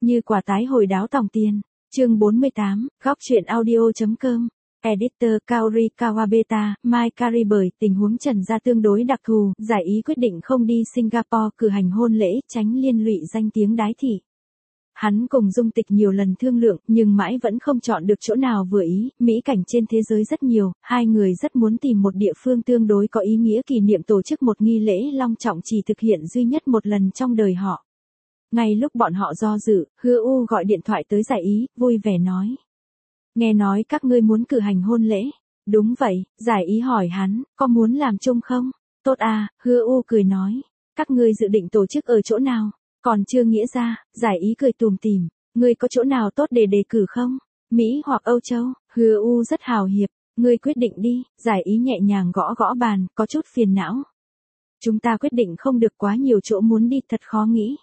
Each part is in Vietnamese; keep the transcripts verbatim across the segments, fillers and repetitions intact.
Như quả tái hồi đáo tòng tiền. Chương bốn mươi tám, góc truyện audio.com. Editor Kaori Kawabeta, Mai Kari. Bởi tình huống Trần Gia tương đối đặc thù, giải ý quyết định không đi Singapore cử hành hôn lễ, tránh liên lụy danh tiếng đái thị. Hắn cùng Dung Tịch nhiều lần thương lượng, nhưng mãi vẫn không chọn được chỗ nào vừa ý. Mỹ cảnh trên thế giới rất nhiều, hai người rất muốn tìm một địa phương tương đối có ý nghĩa kỷ niệm tổ chức một nghi lễ long trọng chỉ thực hiện duy nhất một lần trong đời họ. Ngay lúc bọn họ do dự, Hứa U gọi điện thoại tới giải ý, vui vẻ nói. Nghe nói các ngươi muốn cử hành hôn lễ. Đúng vậy, giải ý hỏi hắn, có muốn làm chung không? Tốt à, Hứa U cười nói. Các ngươi dự định tổ chức ở chỗ nào? Còn chưa nghĩa ra, giải ý cười tùm tìm. Ngươi có chỗ nào tốt để đề cử không? Mỹ hoặc Âu Châu? Hứa U rất hào hiệp. Ngươi quyết định đi, giải ý nhẹ nhàng gõ gõ bàn, có chút phiền não. Chúng ta quyết định không được quá nhiều chỗ muốn đi, thật khó nghĩ.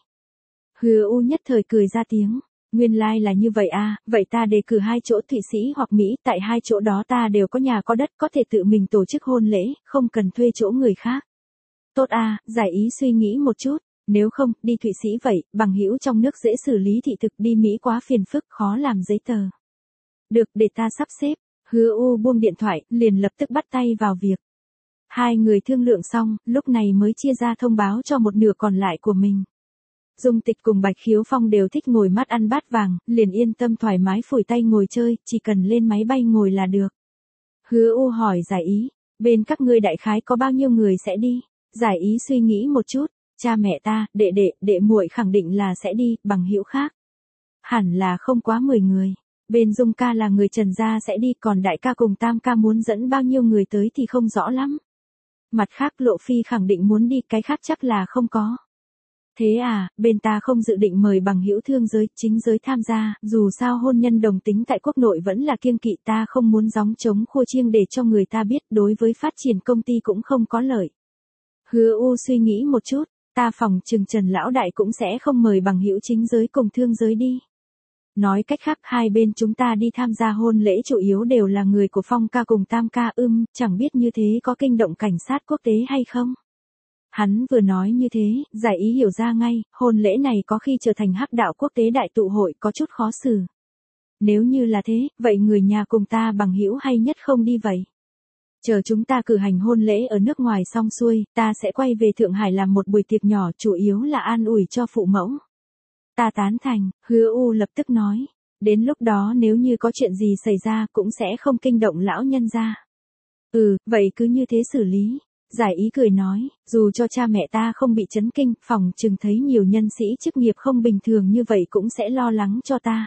Hứa U nhất thời cười ra tiếng. Nguyên lai like là như vậy à, vậy ta đề cử hai chỗ Thụy Sĩ hoặc Mỹ, tại hai chỗ đó ta đều có nhà có đất, có thể tự mình tổ chức hôn lễ, không cần thuê chỗ người khác. Tốt à, giải ý suy nghĩ một chút, nếu không, đi Thụy Sĩ vậy, bằng hữu trong nước dễ xử lý thị thực, đi Mỹ quá phiền phức, khó làm giấy tờ. Được, để ta sắp xếp. Hứa U buông điện thoại, liền lập tức bắt tay vào việc. Hai người thương lượng xong, lúc này mới chia ra thông báo cho một nửa còn lại của mình. Dung Tịch cùng Bạch Khiếu Phong đều thích ngồi mắt ăn bát vàng, liền yên tâm thoải mái phủi tay ngồi chơi, chỉ cần lên máy bay ngồi là được. Hứa U hỏi giải ý, bên các ngươi đại khái có bao nhiêu người sẽ đi? Giải ý suy nghĩ một chút, cha mẹ ta, đệ đệ, đệ muội khẳng định là sẽ đi, bằng hữu khác. Hẳn là không quá mười người. Bên Dung ca là người Trần gia sẽ đi, còn đại ca cùng tam ca muốn dẫn bao nhiêu người tới thì không rõ lắm. Mặt khác Lộ Phi khẳng định muốn đi, cái khác chắc là không có. Thế à, bên ta không dự định mời bằng hữu thương giới, chính giới tham gia, dù sao hôn nhân đồng tính tại quốc nội vẫn là kiêng kỵ, ta không muốn gióng trống khua chiêng để cho người ta biết, đối với phát triển công ty cũng không có lợi. Hứa U suy nghĩ một chút, ta phòng chừng Trần lão đại cũng sẽ không mời bằng hữu chính giới cùng thương giới đi. Nói cách khác, hai bên chúng ta đi tham gia hôn lễ chủ yếu đều là người của Phong ca cùng Tam ca, ưm, chẳng biết như thế có kinh động cảnh sát quốc tế hay không? Hắn vừa nói như thế, giải ý hiểu ra ngay, hôn lễ này có khi trở thành hắc đạo quốc tế đại tụ hội, có chút khó xử. Nếu như là thế, vậy người nhà cùng ta bằng hữu hay nhất không đi vậy? Chờ chúng ta cử hành hôn lễ ở nước ngoài xong xuôi, ta sẽ quay về Thượng Hải làm một buổi tiệc nhỏ, chủ yếu là an ủi cho phụ mẫu. Ta tán thành, Hứa U lập tức nói. Đến lúc đó nếu như có chuyện gì xảy ra cũng sẽ không kinh động lão nhân gia. Ừ, vậy cứ như thế xử lý. Giải ý cười nói, dù cho cha mẹ ta không bị chấn kinh, phòng chừng thấy nhiều nhân sĩ chức nghiệp không bình thường như vậy cũng sẽ lo lắng cho ta.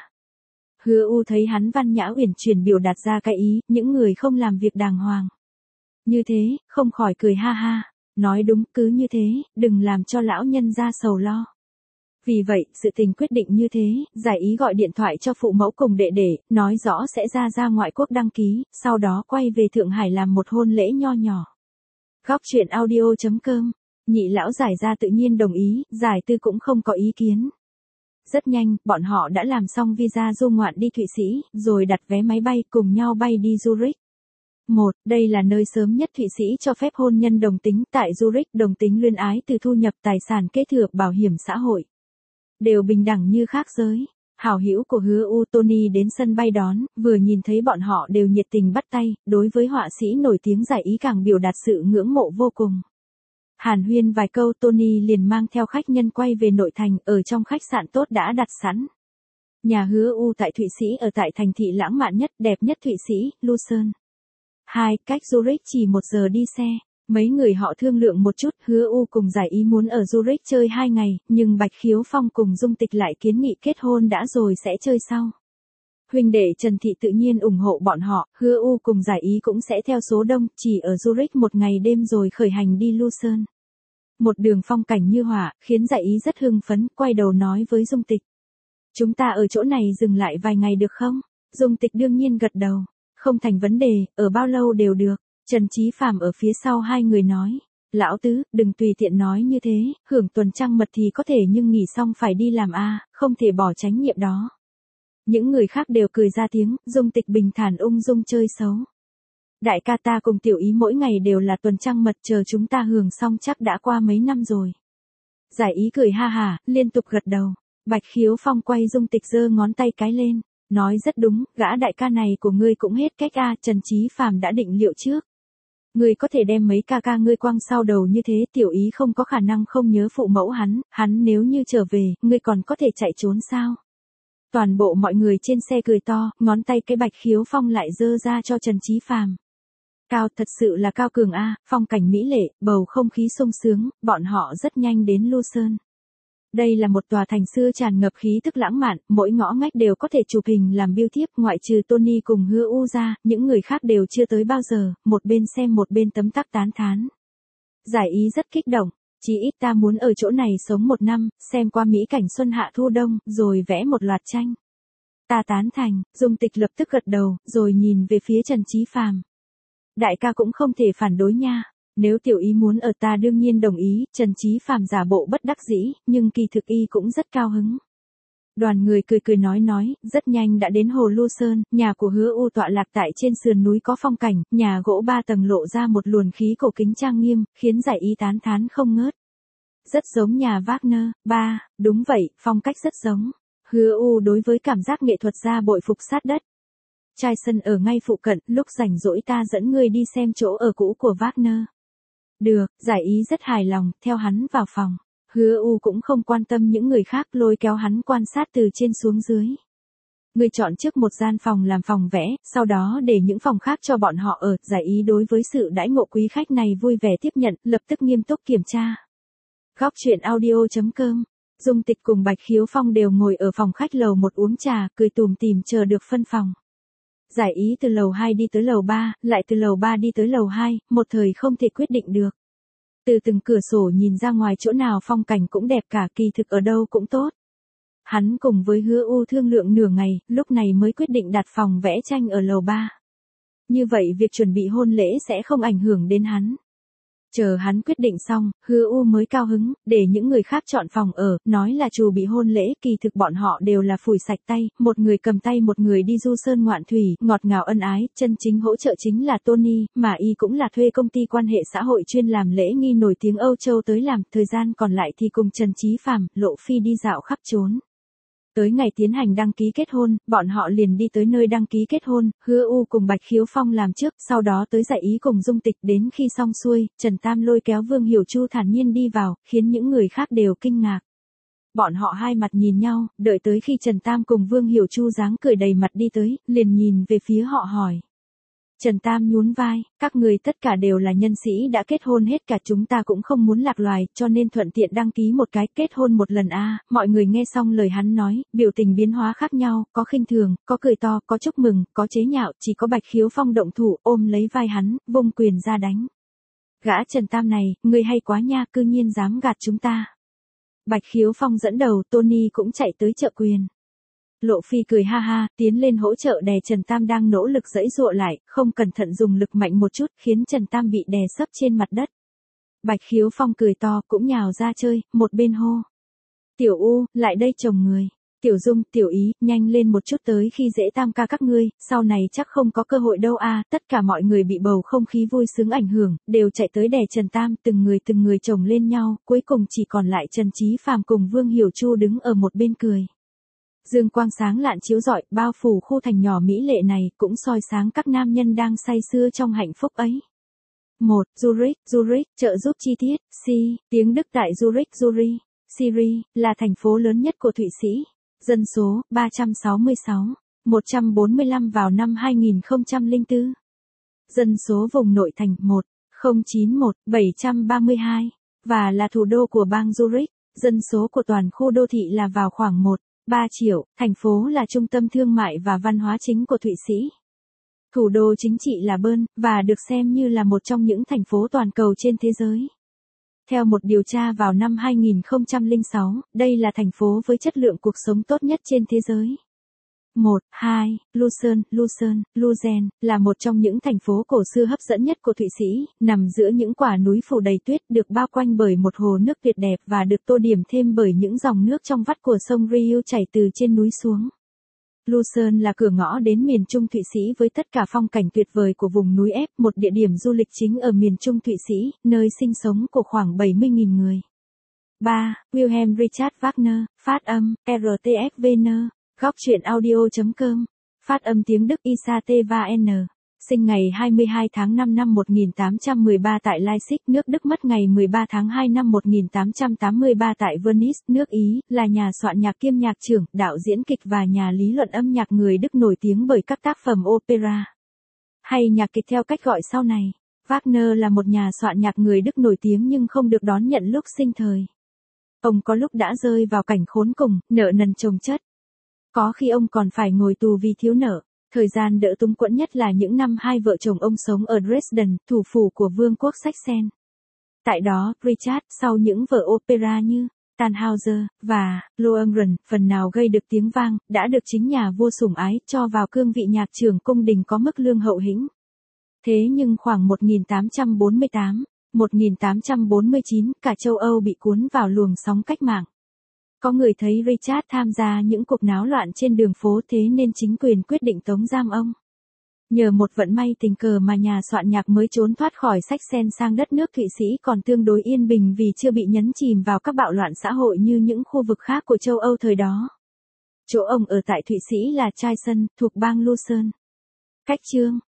Hứa U thấy hắn văn nhã uyển chuyển biểu đạt ra cái ý, những người không làm việc đàng hoàng. Như thế, không khỏi cười ha ha, nói đúng, cứ như thế, đừng làm cho lão nhân gia sầu lo. Vì vậy, sự tình quyết định như thế, giải ý gọi điện thoại cho phụ mẫu cùng đệ đệ, nói rõ sẽ ra ra ngoại quốc đăng ký, sau đó quay về Thượng Hải làm một hôn lễ nho nhỏ. Góc truyện audio.com, nhị lão giải ra tự nhiên đồng ý, giải tư cũng không có ý kiến. Rất nhanh, bọn họ đã làm xong visa du ngoạn đi Thụy Sĩ, rồi đặt vé máy bay cùng nhau bay đi Zurich. Một, đây là nơi sớm nhất Thụy Sĩ cho phép hôn nhân đồng tính, tại Zurich đồng tính luyến ái từ thu nhập tài sản kế thừa bảo hiểm xã hội. Đều bình đẳng như khác giới. Hảo hữu của Hứa U Tony đến sân bay đón, vừa nhìn thấy bọn họ đều nhiệt tình bắt tay, đối với họa sĩ nổi tiếng giải ý càng biểu đạt sự ngưỡng mộ vô cùng. Hàn huyên vài câu, Tony liền mang theo khách nhân quay về nội thành, ở trong khách sạn tốt đã đặt sẵn. Nhà Hứa U tại Thụy Sĩ ở tại thành thị lãng mạn nhất, đẹp nhất Thụy Sĩ, Lucerne. Hai, cách Zurich chỉ một giờ đi xe. Mấy người họ thương lượng một chút, Hứa U cùng giải ý muốn ở Zurich chơi hai ngày, nhưng Bạch Khiếu Phong cùng Dung Tịch lại kiến nghị kết hôn đã rồi sẽ chơi sau. Huynh đệ Trần Thị tự nhiên ủng hộ bọn họ, Hứa U cùng giải ý cũng sẽ theo số đông, chỉ ở Zurich một ngày đêm rồi khởi hành đi Lucerne. Một đường phong cảnh như họa, khiến giải ý rất hưng phấn, quay đầu nói với Dung Tịch. Chúng ta ở chỗ này dừng lại vài ngày được không? Dung Tịch đương nhiên gật đầu. Không thành vấn đề, ở bao lâu đều được. Trần Chí Phàm ở phía sau hai người nói, lão tứ, đừng tùy tiện nói như thế, hưởng tuần trăng mật thì có thể nhưng nghỉ xong phải đi làm a, không thể bỏ trách nhiệm đó. Những người khác đều cười ra tiếng, Dung Tịch bình thản ung dung chơi xấu. Đại ca ta cùng tiểu ý mỗi ngày đều là tuần trăng mật, chờ chúng ta hưởng xong chắc đã qua mấy năm rồi. Giải ý cười ha hà, liên tục gật đầu. Bạch Khiếu Phong quay Dung Tịch giơ ngón tay cái lên, nói rất đúng, gã đại ca này của ngươi cũng hết cách a, Trần Chí Phàm đã định liệu trước. Ngươi có thể đem mấy ca ca ngươi quăng sau đầu như thế, tiểu ý không có khả năng không nhớ phụ mẫu hắn, hắn nếu như trở về, ngươi còn có thể chạy trốn sao? Toàn bộ mọi người trên xe cười to, ngón tay cái Bạch Khiếu Phong lại giơ ra cho Trần Chí Phàm. Cao, thật sự là cao cường a, phong cảnh mỹ lệ, bầu không khí sung sướng, bọn họ rất nhanh đến Lu Sơn. Đây là một tòa thành xưa tràn ngập khí tức lãng mạn, mỗi ngõ ngách đều có thể chụp hình làm biêu thiếp, ngoại trừ Tony cùng Hứa U ra, những người khác đều chưa tới bao giờ, một bên xem một bên tấm tắc tán thán. Giải ý rất kích động, chí ít ta muốn ở chỗ này sống một năm, xem qua mỹ cảnh xuân hạ thu đông, rồi vẽ một loạt tranh. Ta tán thành, Dung Tịch lập tức gật đầu, rồi nhìn về phía Trần Chí Phàm. Đại ca cũng không thể phản đối nha. Nếu tiểu ý muốn ở ta đương nhiên đồng ý, Trần Chí Phàm giả bộ bất đắc dĩ, nhưng kỳ thực y cũng rất cao hứng. Đoàn người cười cười nói nói, rất nhanh đã đến hồ Lu Sơn, nhà của Hứa U tọa lạc tại trên sườn núi có phong cảnh, nhà gỗ ba tầng lộ ra một luồn khí cổ kính trang nghiêm, khiến giải ý tán thán không ngớt. Rất giống nhà Wagner, ba, đúng vậy, phong cách rất giống. Hứa U đối với cảm giác nghệ thuật ra bội phục sát đất. Trai sân ở ngay phụ cận, lúc rảnh rỗi ta dẫn ngươi đi xem chỗ ở cũ của Wagner. Được, giải ý rất hài lòng, theo hắn vào phòng. Hứa U cũng không quan tâm những người khác, lôi kéo hắn quan sát từ trên xuống dưới. Ngươi chọn trước một gian phòng làm phòng vẽ, sau đó để những phòng khác cho bọn họ ở. Giải ý đối với sự đãi ngộ quý khách này vui vẻ tiếp nhận, lập tức nghiêm túc kiểm tra. Góc truyện audio chấm com. Dung Tịch cùng Bạch Khiếu Phong đều ngồi ở phòng khách lầu một uống trà, cười tùm tìm chờ được phân phòng. Giải ý từ lầu hai đi tới lầu ba, lại từ lầu ba đi tới lầu hai, một thời không thể quyết định được. Từ từng cửa sổ nhìn ra ngoài chỗ nào phong cảnh cũng đẹp cả, kỳ thực ở đâu cũng tốt. Hắn cùng với Hứa U thương lượng nửa ngày, lúc này mới quyết định đặt phòng vẽ tranh ở lầu ba. Như vậy việc chuẩn bị hôn lễ sẽ không ảnh hưởng đến hắn. Chờ hắn quyết định xong, Hứa U mới cao hứng, để những người khác chọn phòng ở, nói là chủ bị hôn lễ, kỳ thực bọn họ đều là phủi sạch tay, một người cầm tay một người đi du sơn ngoạn thủy, ngọt ngào ân ái, chân chính hỗ trợ chính là Tony, mà y cũng là thuê công ty quan hệ xã hội chuyên làm lễ nghi nổi tiếng Âu Châu tới làm, thời gian còn lại thì cùng Trần Chí Phàm, Lộ Phi đi dạo khắp trốn. Tới ngày tiến hành đăng ký kết hôn, bọn họ liền đi tới nơi đăng ký kết hôn, Hứa U cùng Bạch Khiếu Phong làm trước, sau đó tới giải ý cùng Dung Tịch, đến khi xong xuôi, Trần Tam lôi kéo Vương Hiểu Chu thản nhiên đi vào, khiến những người khác đều kinh ngạc. Bọn họ hai mặt nhìn nhau, đợi tới khi Trần Tam cùng Vương Hiểu Chu dáng cười đầy mặt đi tới, liền nhìn về phía họ hỏi. Trần Tam nhún vai, các người tất cả đều là nhân sĩ đã kết hôn hết cả, chúng ta cũng không muốn lạc loài, cho nên thuận tiện đăng ký một cái, kết hôn một lần a. À. Mọi người nghe xong lời hắn nói, biểu tình biến hóa khác nhau, có khinh thường, có cười to, có chúc mừng, có chế nhạo, chỉ có Bạch Khiếu Phong động thủ, ôm lấy vai hắn, vung quyền ra đánh. Gã Trần Tam này, ngươi hay quá nha, cư nhiên dám gạt chúng ta. Bạch Khiếu Phong dẫn đầu, Tony cũng chạy tới trợ quyền. Lộ Phi cười ha ha, tiến lên hỗ trợ đè Trần Tam đang nỗ lực giãy giụa lại, không cẩn thận dùng lực mạnh một chút, khiến Trần Tam bị đè sấp trên mặt đất. Bạch Khiếu Phong cười to, cũng nhào ra chơi, một bên hô. Tiểu U, lại đây chồng người. Tiểu Dung, Tiểu Ý, nhanh lên một chút tới khi dễ Tam ca các ngươi, sau này chắc không có cơ hội đâu a. À. Tất cả mọi người bị bầu không khí vui sướng ảnh hưởng, đều chạy tới đè Trần Tam, từng người từng người chồng lên nhau, cuối cùng chỉ còn lại Trần Chí Phàm cùng Vương Hiểu Chu đứng ở một bên cười. Dương quang sáng lạn chiếu rọi, bao phủ khu thành nhỏ mỹ lệ này, cũng soi sáng các nam nhân đang say sưa trong hạnh phúc ấy. một. Zurich, Zurich, trợ giúp chi tiết, C. Tiếng Đức tại Zurich, Zurich, Syria, là thành phố lớn nhất của Thụy Sĩ. Dân số, ba trăm sáu mươi sáu, một trăm bốn mươi lăm vào năm hai nghìn không trăm lẻ bốn. Dân số vùng nội thành, một không chín một bảy trăm ba mươi hai, và là thủ đô của bang Zurich. Dân số của toàn khu đô thị là vào khoảng một phẩy ba triệu, thành phố là trung tâm thương mại và văn hóa chính của Thụy Sĩ. Thủ đô chính trị là Bern, và được xem như là một trong những thành phố toàn cầu trên thế giới. Theo một điều tra vào năm hai nghìn không trăm lẻ sáu, đây là thành phố với chất lượng cuộc sống tốt nhất trên thế giới. một. hai. Lucerne, Lucerne, Luzen, là một trong những thành phố cổ xưa hấp dẫn nhất của Thụy Sĩ, nằm giữa những quả núi phủ đầy tuyết, được bao quanh bởi một hồ nước tuyệt đẹp và được tô điểm thêm bởi những dòng nước trong vắt của sông Riu chảy từ trên núi xuống. Lucerne là cửa ngõ đến miền Trung Thụy Sĩ với tất cả phong cảnh tuyệt vời của vùng núi ép, một địa điểm du lịch chính ở miền Trung Thụy Sĩ, nơi sinh sống của khoảng bảy mươi nghìn người. ba. Wilhelm Richard Wagner, phát âm, R T S V N, góc truyện audio.com, phát âm tiếng Đức Isatvan, sinh ngày hai mươi hai tháng năm năm một nghìn tám trăm mười ba tại Leipzig, nước Đức, mất ngày mười ba tháng hai năm một nghìn tám trăm tám mươi ba tại Venice, nước Ý, là nhà soạn nhạc kiêm nhạc trưởng, đạo diễn kịch và nhà lý luận âm nhạc người Đức nổi tiếng bởi các tác phẩm opera hay nhạc kịch theo cách gọi sau này. Wagner là một nhà soạn nhạc người Đức nổi tiếng nhưng không được đón nhận lúc sinh thời. Ông có lúc đã rơi vào cảnh khốn cùng, nợ nần chồng chất. Có khi ông còn phải ngồi tù vì thiếu nợ. Thời gian đỡ túng quẫn nhất là những năm hai vợ chồng ông sống ở Dresden, thủ phủ của Vương quốc Saxen. Tại đó, Richard, sau những vở opera như Tannhauser và Lohengrin, phần nào gây được tiếng vang, đã được chính nhà vua sủng ái cho vào cương vị nhạc trưởng cung đình có mức lương hậu hĩnh. Thế nhưng khoảng một nghìn tám trăm bốn mươi tám, một nghìn tám trăm bốn mươi chín, cả châu Âu bị cuốn vào luồng sóng cách mạng. Có người thấy Richard tham gia những cuộc náo loạn trên đường phố, thế nên chính quyền quyết định tống giam ông. Nhờ một vận may tình cờ mà nhà soạn nhạc mới trốn thoát khỏi Saxen sang đất nước Thụy Sĩ còn tương đối yên bình vì chưa bị nhấn chìm vào các bạo loạn xã hội như những khu vực khác của châu Âu thời đó. Chỗ ông ở tại Thụy Sĩ là Trai Sân, thuộc bang Lucerne. Cách chương